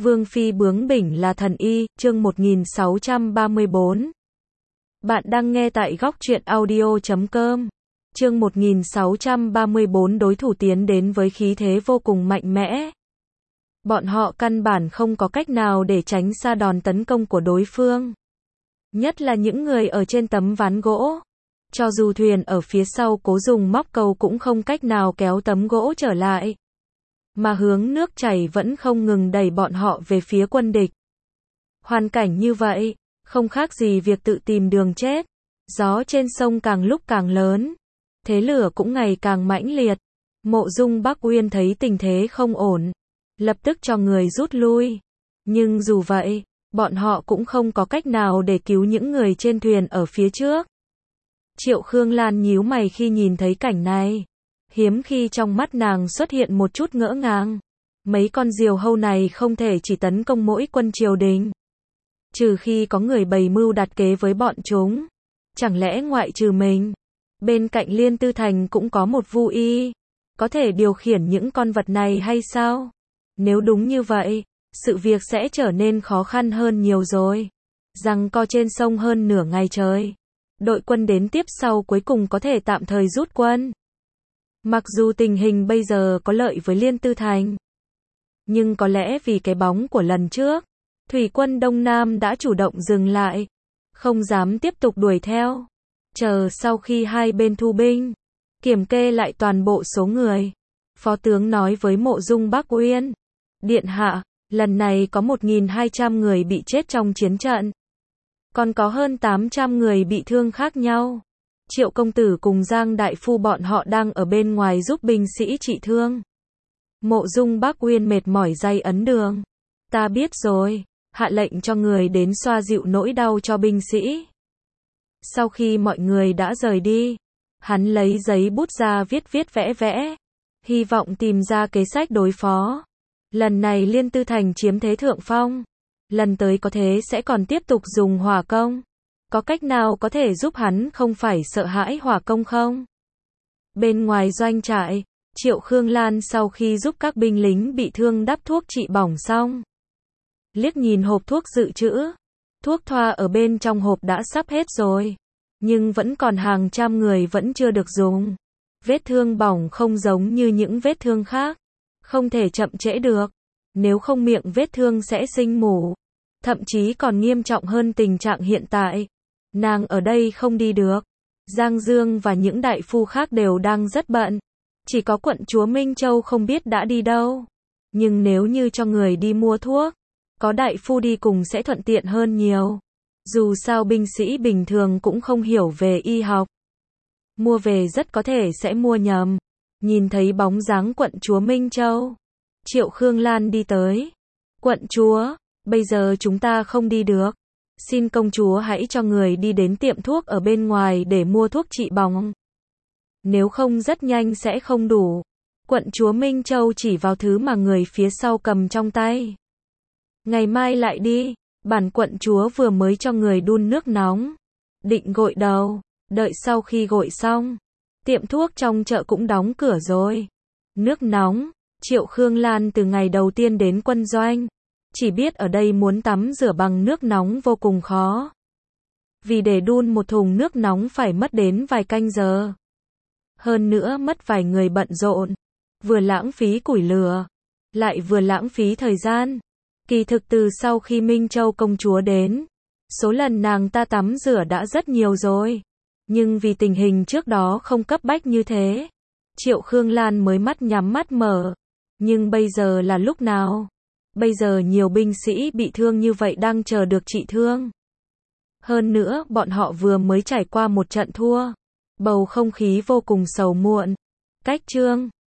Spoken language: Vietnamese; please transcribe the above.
Vương phi bướng bỉnh là thần y, chương 1634. Bạn đang nghe tại góc truyện audio.com. Chương 1634 đối thủ tiến đến với khí thế vô cùng mạnh mẽ. Bọn họ căn bản không có cách nào để tránh xa đòn tấn công của đối phương. Nhất là những người ở trên tấm ván gỗ. Cho dù thuyền ở phía sau cố dùng móc câu cũng không cách nào kéo tấm gỗ trở lại. Mà hướng nước chảy vẫn không ngừng đẩy bọn họ về phía quân địch. Hoàn cảnh như vậy, không khác gì việc tự tìm đường chết. Gió trên sông càng lúc càng lớn. Thế lửa cũng ngày càng mãnh liệt. Mộ Dung Bắc Uyên thấy tình thế không ổn. Lập tức cho người rút lui. Nhưng dù vậy, bọn họ cũng không có cách nào để cứu những người trên thuyền ở phía trước. Triệu Khương Lan nhíu mày khi nhìn thấy cảnh này. Hiếm khi trong mắt nàng xuất hiện một chút ngỡ ngàng. Mấy con diều hâu này không thể chỉ tấn công mỗi quân triều đình. Trừ khi có người bày mưu đặt kế với bọn chúng. Chẳng lẽ ngoại trừ mình, bên cạnh Liên Tư Thành cũng có một vu y, có thể điều khiển những con vật này hay sao? Nếu đúng như vậy, sự việc sẽ trở nên khó khăn hơn nhiều rồi. Giằng co trên sông hơn nửa ngày trời. Đội quân đến tiếp sau cuối cùng có thể tạm thời rút quân. Mặc dù tình hình bây giờ có lợi với Liên Tư Thành, nhưng có lẽ vì cái bóng của lần trước, thủy quân Đông Nam đã chủ động dừng lại, không dám tiếp tục đuổi theo. Chờ sau khi hai bên thu binh, kiểm kê lại toàn bộ số người, Phó tướng nói với Mộ Dung Bắc Uyên, Điện hạ, lần này có 1.200 người bị chết trong chiến trận. Còn có hơn 800 người bị thương khác nhau. Triệu công tử cùng Giang đại phu bọn họ đang ở bên ngoài giúp binh sĩ trị thương. Mộ Dung Bắc Uyên mệt mỏi day ấn đường. Ta biết rồi, hạ lệnh cho người đến xoa dịu nỗi đau cho binh sĩ. Sau khi mọi người đã rời đi, hắn lấy giấy bút ra viết vẽ vẽ, hy vọng tìm ra kế sách đối phó. Lần này Liên Tư Thành chiếm thế thượng phong, lần tới có thế sẽ còn tiếp tục dùng hỏa công. Có cách nào có thể giúp hắn không phải sợ hãi hỏa công không? Bên ngoài doanh trại, Triệu Khương Lan sau khi giúp các binh lính bị thương đắp thuốc trị bỏng xong, liếc nhìn hộp thuốc dự trữ. Thuốc thoa ở bên trong hộp đã sắp hết rồi, nhưng vẫn còn hàng trăm người vẫn chưa được dùng. Vết thương bỏng không giống như những vết thương khác, không thể chậm trễ được, nếu không miệng vết thương sẽ sinh mủ, thậm chí còn nghiêm trọng hơn tình trạng hiện tại. Nàng ở đây không đi được. Giang Dương và những đại phu khác đều đang rất bận. Chỉ có quận chúa Minh Châu không biết đã đi đâu. Nhưng nếu như cho người đi mua thuốc, có đại phu đi cùng sẽ thuận tiện hơn nhiều. Dù sao binh sĩ bình thường cũng không hiểu về y học. Mua về rất có thể sẽ mua nhầm. Nhìn thấy bóng dáng quận chúa Minh Châu, Triệu Khương Lan đi tới. Quận chúa, bây giờ chúng ta không đi được. Xin công chúa hãy cho người đi đến tiệm thuốc ở bên ngoài để mua thuốc trị bỏng. Nếu không rất nhanh sẽ không đủ. Quận chúa Minh Châu chỉ vào thứ mà người phía sau cầm trong tay. Ngày mai lại đi, bản quận chúa vừa mới cho người đun nước nóng. Định gội đầu, đợi sau khi gội xong, tiệm thuốc trong chợ cũng đóng cửa rồi. Nước nóng, Triệu Khương Lan từ ngày đầu tiên đến quân doanh, chỉ biết ở đây muốn tắm rửa bằng nước nóng vô cùng khó. Vì để đun một thùng nước nóng phải mất đến vài canh giờ. Hơn nữa mất vài người bận rộn. Vừa lãng phí củi lửa, lại vừa lãng phí thời gian. Kỳ thực từ sau khi Minh Châu công chúa đến, số lần nàng ta tắm rửa đã rất nhiều rồi. Nhưng vì tình hình trước đó không cấp bách như thế, Triệu Khương Lan mới mắt nhắm mắt mở. Nhưng bây giờ là lúc nào? Bây giờ nhiều binh sĩ bị thương như vậy đang chờ được trị thương. Hơn nữa, bọn họ vừa mới trải qua một trận thua. Bầu không khí vô cùng sầu muộn. Cách chương